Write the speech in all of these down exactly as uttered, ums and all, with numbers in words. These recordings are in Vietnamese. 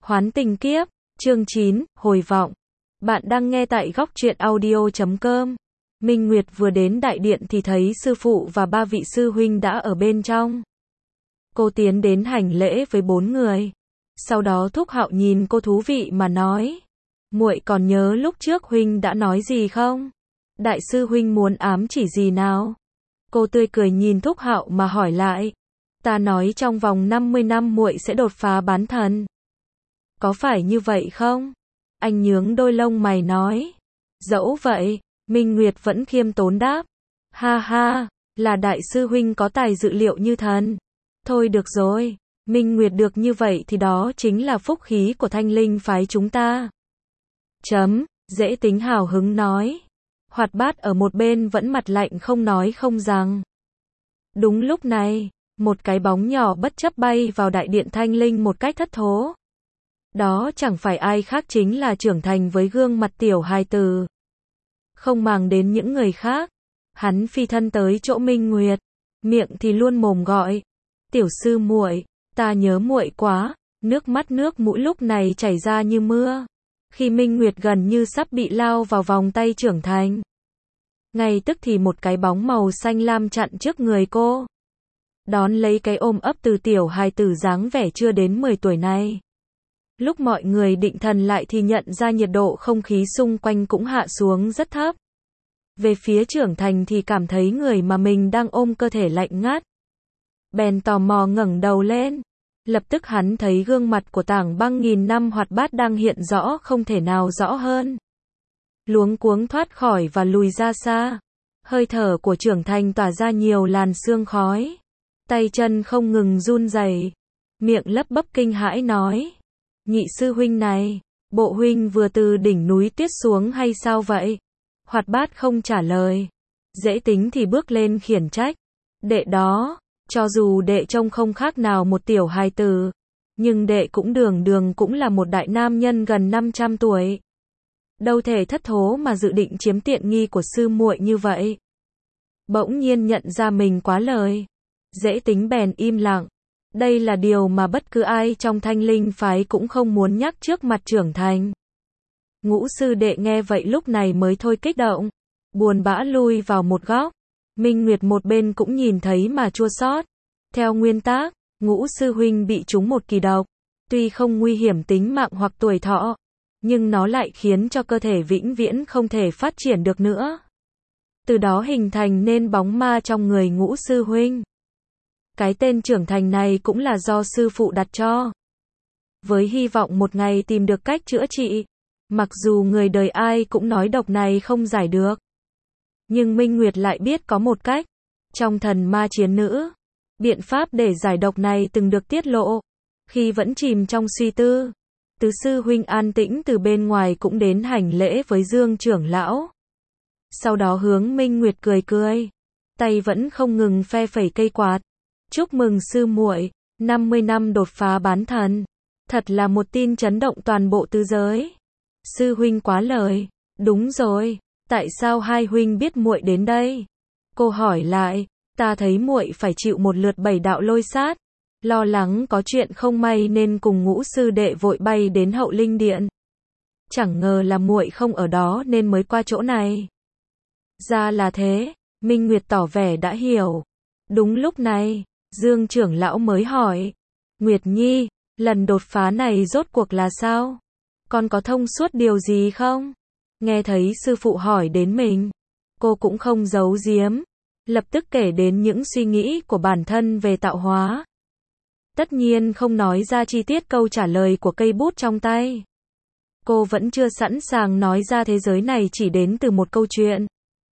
Hoán tình kiếp, chương chín, hồi vọng. Bạn đang nghe tại góc truyện audio chấm com. Minh Nguyệt vừa đến đại điện thì thấy sư phụ và ba vị sư huynh đã ở bên trong. Cô tiến đến hành lễ với bốn người. Sau đó Thúc Hạo nhìn cô thú vị mà nói: "Muội còn nhớ lúc trước huynh đã nói gì không? Đại sư huynh muốn ám chỉ gì nào?" Cô tươi cười nhìn Thúc Hạo mà hỏi lại: "Ta nói trong vòng năm mươi năm muội sẽ đột phá bán thần. Có phải như vậy không?" Anh nhướng đôi lông mày nói: "Dẫu vậy." Minh Nguyệt vẫn khiêm tốn đáp: "Ha ha, là đại sư huynh có tài dự liệu như thần. Thôi được rồi, Minh Nguyệt được như vậy thì đó chính là phúc khí của Thanh Linh phái chúng ta." Chấm, Dễ Tính hào hứng nói. Hoạt Bát ở một bên vẫn mặt lạnh không nói không rằng. Đúng lúc này, một cái bóng nhỏ bất chấp bay vào đại điện Thanh Linh một cách thất thố. Đó chẳng phải ai khác chính là trưởng thành với gương mặt tiểu hài tử. Không màng đến những người khác, hắn phi thân tới chỗ Minh Nguyệt, miệng thì luôn mồm gọi: "Tiểu sư muội, ta nhớ muội quá." Nước mắt nước mũi lúc này chảy ra như mưa. Khi Minh Nguyệt gần như sắp bị lao vào vòng tay trưởng thành, ngay tức thì một cái bóng màu xanh lam chặn trước người cô, đón lấy cái ôm ấp từ tiểu hài tử dáng vẻ chưa đến mười tuổi này. Lúc mọi người định thần lại thì nhận ra nhiệt độ không khí xung quanh cũng hạ xuống rất thấp. Về phía trưởng thành thì cảm thấy người mà mình đang ôm cơ thể lạnh ngắt. Bèn tò mò ngẩng đầu lên. Lập tức hắn thấy gương mặt của Tảng Băng nghìn năm Hoạt Bát đang hiện rõ không thể nào rõ hơn. Luống cuống thoát khỏi và lùi ra xa. Hơi thở của trưởng thành tỏa ra nhiều làn sương khói. Tay chân không ngừng run rẩy, miệng lấp bấp kinh hãi nói: "Nhị sư huynh này, bộ huynh vừa từ đỉnh núi tuyết xuống hay sao vậy?" Hoạt Bát không trả lời. Dễ Tính thì bước lên khiển trách: "Đệ đó, cho dù đệ trông không khác nào một tiểu hài tử, nhưng đệ cũng đường đường cũng là một đại nam nhân gần năm trăm tuổi. Đâu thể thất thố mà dự định chiếm tiện nghi của sư muội như vậy." Bỗng nhiên nhận ra mình quá lời, Dễ Tính bèn im lặng. Đây là điều mà bất cứ ai trong Thanh Linh phái cũng không muốn nhắc trước mặt trưởng thành. Ngũ sư đệ nghe vậy lúc này mới thôi kích động, buồn bã lui vào một góc. Minh Nguyệt một bên cũng nhìn thấy mà chua xót. Theo nguyên tắc, Ngũ sư huynh bị trúng một kỳ độc, tuy không nguy hiểm tính mạng hoặc tuổi thọ, nhưng nó lại khiến cho cơ thể vĩnh viễn không thể phát triển được nữa. Từ đó hình thành nên bóng ma trong người Ngũ sư huynh. Cái tên trưởng thành này cũng là do sư phụ đặt cho, với hy vọng một ngày tìm được cách chữa trị. Mặc dù người đời ai cũng nói độc này không giải được, nhưng Minh Nguyệt lại biết có một cách. Trong Thần Ma Chiến Nữ, biện pháp để giải độc này từng được tiết lộ. Khi vẫn chìm trong suy tư, Tứ sư huynh an tĩnh từ bên ngoài cũng đến hành lễ với Dương trưởng lão. Sau đó hướng Minh Nguyệt cười cười, tay vẫn không ngừng phe phẩy cây quạt. "Chúc mừng sư muội, năm mươi năm đột phá bán thần. Thật là một tin chấn động toàn bộ tứ giới." "Sư huynh quá lời." "Đúng rồi, tại sao hai huynh biết muội đến đây?" Cô hỏi lại. "Ta thấy muội phải chịu một lượt bảy đạo lôi sát, lo lắng có chuyện không may nên cùng Ngũ sư đệ vội bay đến Hậu Linh Điện. Chẳng ngờ là muội không ở đó nên mới qua chỗ này." "Ra là thế." Minh Nguyệt tỏ vẻ đã hiểu. Đúng lúc này, Dương trưởng lão mới hỏi: "Nguyệt Nhi, lần đột phá này rốt cuộc là sao? Con có thông suốt điều gì không?" Nghe thấy sư phụ hỏi đến mình, cô cũng không giấu giếm, lập tức kể đến những suy nghĩ của bản thân về tạo hóa. Tất nhiên không nói ra chi tiết câu trả lời của cây bút trong tay. Cô vẫn chưa sẵn sàng nói ra thế giới này chỉ đến từ một câu chuyện.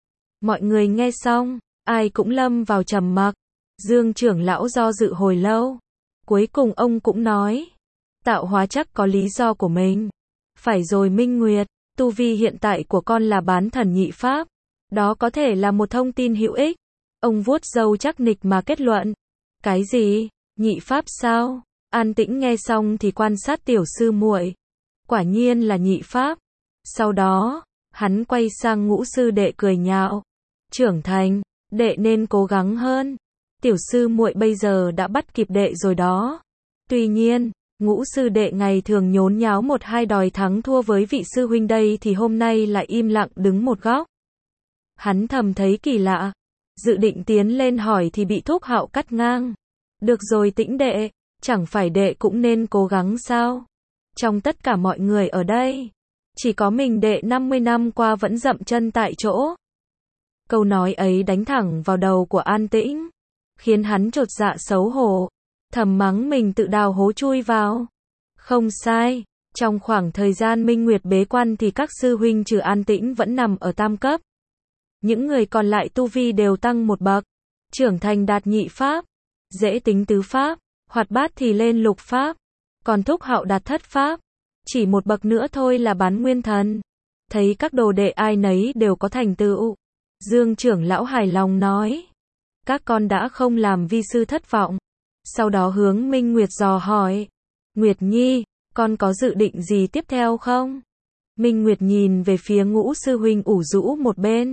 Mọi người nghe xong, ai cũng lâm vào trầm mặc. Dương trưởng lão do dự hồi lâu, cuối cùng ông cũng nói: "Tạo hóa chắc có lý do của mình." "Phải rồi Minh Nguyệt, tu vi hiện tại của con là bán thần nhị pháp. Đó có thể là một thông tin hữu ích." Ông vuốt râu chắc nịch mà kết luận. "Cái gì? Nhị pháp sao?" An tĩnh nghe xong thì quan sát tiểu sư muội. Quả nhiên là nhị pháp. Sau đó, hắn quay sang Ngũ sư đệ cười nhạo: "Trưởng thành, đệ nên cố gắng hơn. Tiểu sư muội bây giờ đã bắt kịp đệ rồi đó." Tuy nhiên, Ngũ sư đệ ngày thường nhốn nháo một hai đòi thắng thua với vị sư huynh đây thì hôm nay lại im lặng đứng một góc. Hắn thầm thấy kỳ lạ, dự định tiến lên hỏi thì bị Thúc Hạo cắt ngang. Được rồi Tĩnh đệ, chẳng phải đệ cũng nên cố gắng sao? Trong tất cả mọi người ở đây, chỉ có mình đệ năm mươi năm qua vẫn dậm chân tại chỗ. Câu nói ấy đánh thẳng vào đầu của An Tĩnh, khiến hắn chột dạ xấu hổ, thầm mắng mình tự đào hố chui vào. Không sai, trong khoảng thời gian Minh Nguyệt bế quan thì các sư huynh trừ An Tĩnh vẫn nằm ở tam cấp. Những người còn lại tu vi đều tăng một bậc, trưởng thành đạt nhị pháp, dễ tính tứ pháp, hoạt bát thì lên lục pháp, còn Thúc Hạo đạt thất pháp, chỉ một bậc nữa thôi là bán nguyên thần. Thấy các đồ đệ ai nấy đều có thành tựu, Dương trưởng lão hài lòng nói, các con đã không làm vi sư thất vọng. Sau đó hướng Minh Nguyệt dò hỏi, Nguyệt Nhi, con có dự định gì tiếp theo không? Minh Nguyệt nhìn về phía Ngũ sư huynh ủ rũ một bên.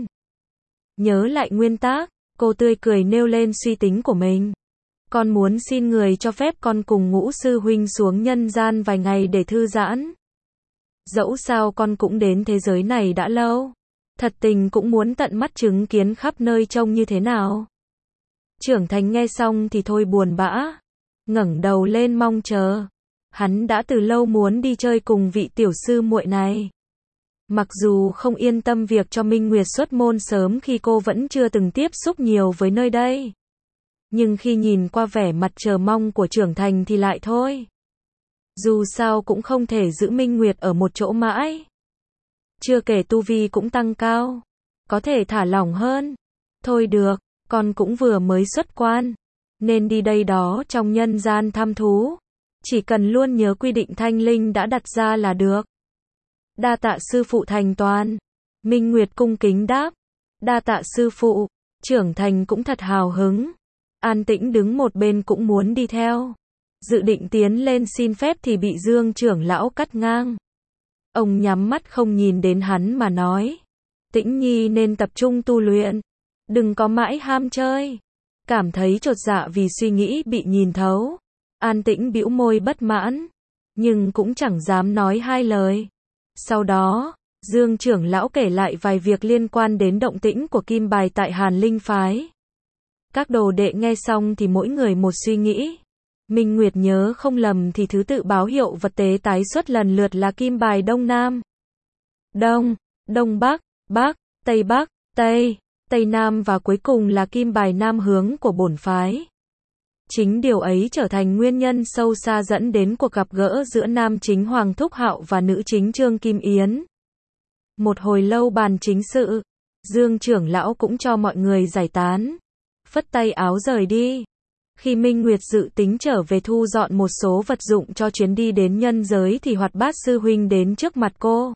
Nhớ lại nguyên tắc, cô tươi cười nêu lên suy tính của mình. Con muốn xin người cho phép con cùng Ngũ sư huynh xuống nhân gian vài ngày để thư giãn. Dẫu sao con cũng đến thế giới này đã lâu, thật tình cũng muốn tận mắt chứng kiến khắp nơi trông như thế nào. Trưởng thành nghe xong thì thôi buồn bã, ngẩng đầu lên mong chờ. Hắn đã từ lâu muốn đi chơi cùng vị tiểu sư muội này. Mặc dù không yên tâm việc cho Minh Nguyệt xuất môn sớm khi cô vẫn chưa từng tiếp xúc nhiều với nơi đây, nhưng khi nhìn qua vẻ mặt chờ mong của trưởng thành thì lại thôi. Dù sao cũng không thể giữ Minh Nguyệt ở một chỗ mãi. Chưa kể tu vi cũng tăng cao, có thể thả lỏng hơn. Thôi được, con cũng vừa mới xuất quan, nên đi đây đó trong nhân gian thăm thú. Chỉ cần luôn nhớ quy định Thanh Linh đã đặt ra là được. Đa tạ sư phụ thành toàn. Minh Nguyệt cung kính đáp. Đa tạ sư phụ. Trưởng thành cũng thật hào hứng. An Tĩnh đứng một bên cũng muốn đi theo. Dự định tiến lên xin phép thì bị Dương trưởng lão cắt ngang. Ông nhắm mắt không nhìn đến hắn mà nói, Tĩnh Nhi nên tập trung tu luyện, đừng có mãi ham chơi. Cảm thấy chột dạ vì suy nghĩ bị nhìn thấu, An Tĩnh bĩu môi bất mãn, nhưng cũng chẳng dám nói hai lời. Sau đó, Dương trưởng lão kể lại vài việc liên quan đến động tĩnh của kim bài tại Hàn Linh phái. Các đồ đệ nghe xong thì mỗi người một suy nghĩ. Minh Nguyệt nhớ không lầm thì thứ tự báo hiệu vật tế tái xuất lần lượt là kim bài Đông Nam, Đông, Đông Bắc, Bắc, Tây Bắc, Tây, Tây Nam và cuối cùng là kim bài Nam hướng của bổn phái. Chính điều ấy trở thành nguyên nhân sâu xa dẫn đến cuộc gặp gỡ giữa nam chính Hoàng Thúc Hạo và nữ chính Trương Kim Yến. Một hồi lâu bàn chính sự, Dương trưởng lão cũng cho mọi người giải tán, phất tay áo rời đi. Khi Minh Nguyệt dự tính trở về thu dọn một số vật dụng cho chuyến đi đến nhân giới thì Hoạt Bát sư huynh đến trước mặt cô.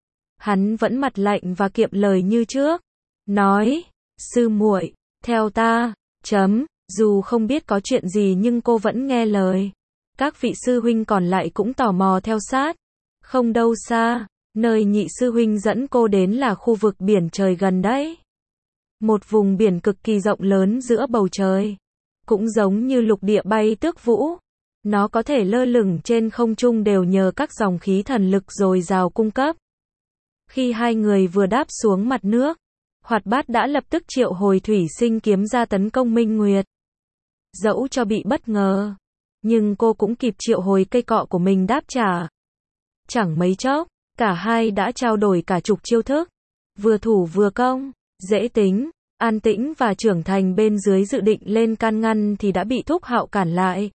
Hắn vẫn mặt lạnh và kiệm lời như trước, nói, sư muội, theo ta, chấm, dù không biết có chuyện gì nhưng cô vẫn nghe lời. Các vị sư huynh còn lại cũng tò mò theo sát. Không đâu xa, nơi nhị sư huynh dẫn cô đến là khu vực biển trời gần đấy. Một vùng biển cực kỳ rộng lớn giữa bầu trời. Cũng giống như lục địa bay tước vũ. Nó có thể lơ lửng trên không trung đều nhờ các dòng khí thần lực dồi dào cung cấp. Khi hai người vừa đáp xuống mặt nước, Hoạt Bát đã lập tức triệu hồi thủy sinh kiếm ra tấn công Minh Nguyệt. Dẫu cho bị bất ngờ, nhưng cô cũng kịp triệu hồi cây cọ của mình đáp trả. Chẳng mấy chốc, cả hai đã trao đổi cả chục chiêu thức, vừa thủ vừa công, dễ tính. An Tĩnh và trưởng thành bên dưới dự định lên can ngăn thì đã bị Thúc Hạo cản lại.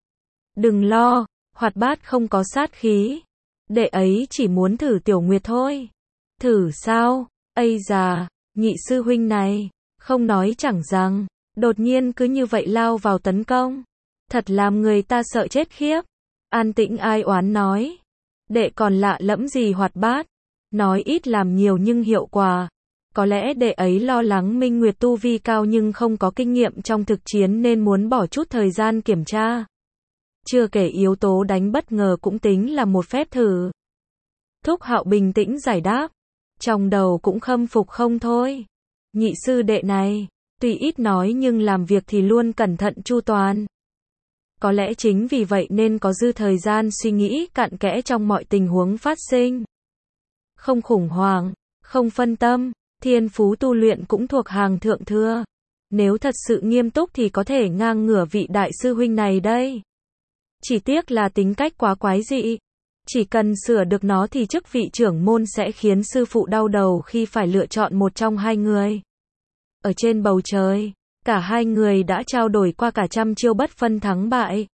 Đừng lo, Hoạt Bát không có sát khí. Đệ ấy chỉ muốn thử Tiểu Nguyệt thôi. Thử sao? Ây già, nhị sư huynh này, không nói chẳng rằng, đột nhiên cứ như vậy lao vào tấn công. Thật làm người ta sợ chết khiếp. An Tĩnh ai oán nói. Đệ còn lạ lẫm gì Hoạt Bát. Nói ít làm nhiều nhưng hiệu quả. Có lẽ đệ ấy lo lắng Minh Nguyệt tu vi cao nhưng không có kinh nghiệm trong thực chiến nên muốn bỏ chút thời gian kiểm tra. Chưa kể yếu tố đánh bất ngờ cũng tính là một phép thử. Thúc Hạo bình tĩnh giải đáp. Trong đầu cũng khâm phục không thôi. Nhị sư đệ này, tuy ít nói nhưng làm việc thì luôn cẩn thận chu toàn. Có lẽ chính vì vậy nên có dư thời gian suy nghĩ cặn kẽ trong mọi tình huống phát sinh. Không khủng hoảng, không phân tâm, thiên phú tu luyện cũng thuộc hàng thượng thừa. Nếu thật sự nghiêm túc thì có thể ngang ngửa vị đại sư huynh này đây. Chỉ tiếc là tính cách quá quái dị. Chỉ cần sửa được nó thì chức vị trưởng môn sẽ khiến sư phụ đau đầu khi phải lựa chọn một trong hai người. Ở trên bầu trời, cả hai người đã trao đổi qua cả trăm chiêu bất phân thắng bại.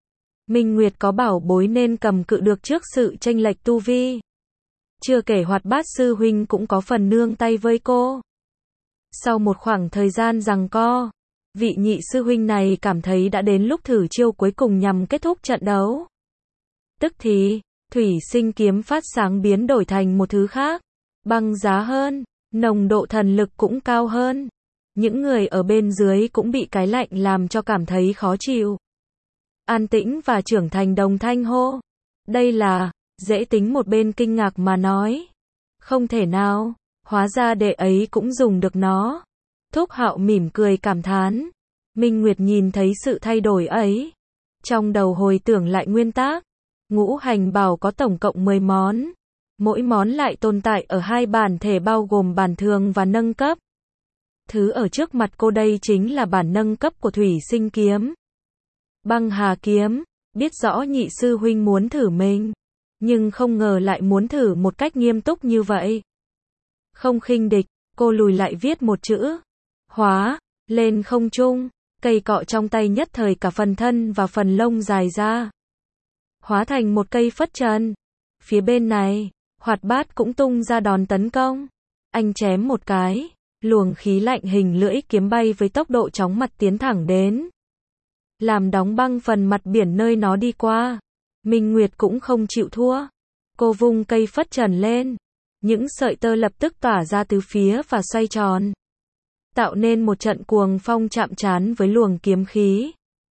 Minh Nguyệt có bảo bối nên cầm cự được trước sự chênh lệch tu vi. Chưa kể Hoạt Bát sư huynh cũng có phần nương tay với cô. Sau một khoảng thời gian giằng co, vị nhị sư huynh này cảm thấy đã đến lúc thử chiêu cuối cùng nhằm kết thúc trận đấu. Tức thì, thủy sinh kiếm phát sáng biến đổi thành một thứ khác, băng giá hơn, nồng độ thần lực cũng cao hơn. Những người ở bên dưới cũng bị cái lạnh làm cho cảm thấy khó chịu. An Tĩnh và Trưởng Thành đồng thanh hô. Đây là, Dễ Tính một bên kinh ngạc mà nói. Không thể nào, hóa ra đệ ấy cũng dùng được nó. Thúc Hạo mỉm cười cảm thán. Minh Nguyệt nhìn thấy sự thay đổi ấy. Trong đầu hồi tưởng lại nguyên tắc. Ngũ hành bảo có tổng cộng mười món. Mỗi món lại tồn tại ở hai bản thể bao gồm bản thường và nâng cấp. Thứ ở trước mặt cô đây chính là bản nâng cấp của thủy sinh kiếm. Băng hà kiếm, biết rõ nhị sư huynh muốn thử mình, nhưng không ngờ lại muốn thử một cách nghiêm túc như vậy. Không khinh địch, cô lùi lại viết một chữ. Hóa, lên không trung, cây cọ trong tay nhất thời cả phần thân và phần lông dài ra. Hóa thành một cây phất trần. Phía bên này, Hoạt Bát cũng tung ra đòn tấn công. Anh chém một cái. Luồng khí lạnh hình lưỡi kiếm bay với tốc độ chóng mặt tiến thẳng đến. Làm đóng băng phần mặt biển nơi nó đi qua. Minh Nguyệt cũng không chịu thua. Cô vung cây phất trần lên. Những sợi tơ lập tức tỏa ra từ phía và xoay tròn. Tạo nên một trận cuồng phong chạm trán với luồng kiếm khí.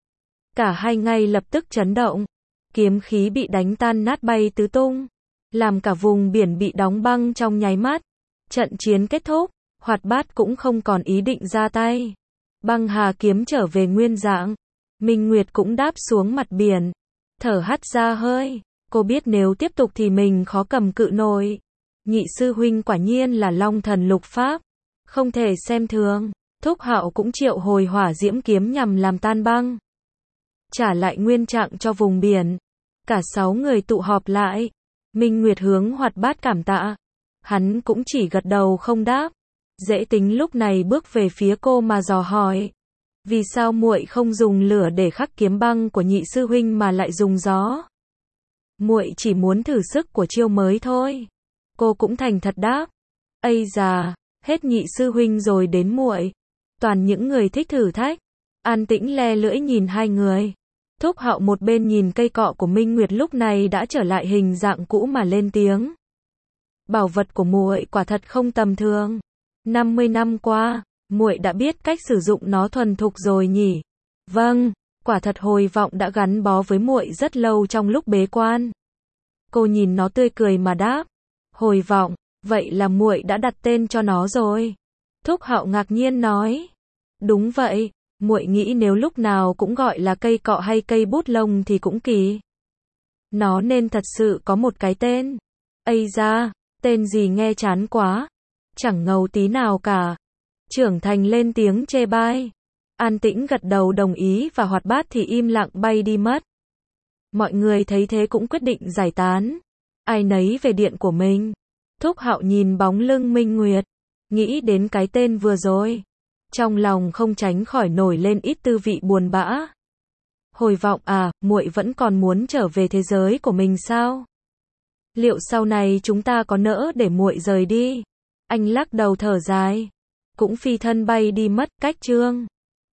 Cả hai ngay lập tức chấn động. Kiếm khí bị đánh tan nát bay tứ tung. Làm cả vùng biển bị đóng băng trong nháy mắt. Trận chiến kết thúc. Hoạt Bát cũng không còn ý định ra tay. Băng hà kiếm trở về nguyên dạng. Minh Nguyệt cũng đáp xuống mặt biển. Thở hắt ra hơi. Cô biết nếu tiếp tục thì mình khó cầm cự nổi. Nhị sư huynh quả nhiên là long thần lục pháp. Không thể xem thường. Thúc Hạo cũng triệu hồi hỏa diễm kiếm nhằm làm tan băng. Trả lại nguyên trạng cho vùng biển. Cả sáu người tụ họp lại. Minh Nguyệt hướng Hoạt Bát cảm tạ. Hắn cũng chỉ gật đầu không đáp. Dễ Tính lúc này bước về phía cô mà dò hỏi. Vì sao muội không dùng lửa để khắc kiếm băng của nhị sư huynh mà lại dùng gió? Muội chỉ muốn thử sức của chiêu mới thôi. Cô cũng thành thật đáp. Ây già, hết nhị sư huynh rồi đến muội. Toàn những người thích thử thách. An Tĩnh le lưỡi nhìn hai người. Thúc Hạo một bên nhìn cây cọ của Minh Nguyệt lúc này đã trở lại hình dạng cũ mà lên tiếng. Bảo vật của muội quả thật không tầm thường. năm mươi năm qua, muội đã biết cách sử dụng nó thuần thục rồi nhỉ? Vâng, quả thật Hồi Vọng đã gắn bó với muội rất lâu trong lúc bế quan. Cô nhìn nó tươi cười mà đáp. Hồi Vọng, vậy là muội đã đặt tên cho nó rồi. Thúc Hạo ngạc nhiên nói. Đúng vậy, muội nghĩ nếu lúc nào cũng gọi là cây cọ hay cây bút lông thì cũng kỳ. Nó nên thật sự có một cái tên. Ây da, tên gì nghe chán quá. Chẳng ngầu tí nào cả. Trưởng Thành lên tiếng chê bai. An Tĩnh gật đầu đồng ý và Hoạt Bát thì im lặng bay đi mất. Mọi người thấy thế cũng quyết định giải tán. Ai nấy về điện của mình. Thúc Hạo nhìn bóng lưng Minh Nguyệt. Nghĩ đến cái tên vừa rồi. Trong lòng không tránh khỏi nổi lên ít tư vị buồn bã. Hồi Vọng à, muội vẫn còn muốn trở về thế giới của mình sao? Liệu sau này chúng ta có nỡ để muội rời đi? Anh lắc đầu thở dài. Cũng phi thân bay đi mất cách chương.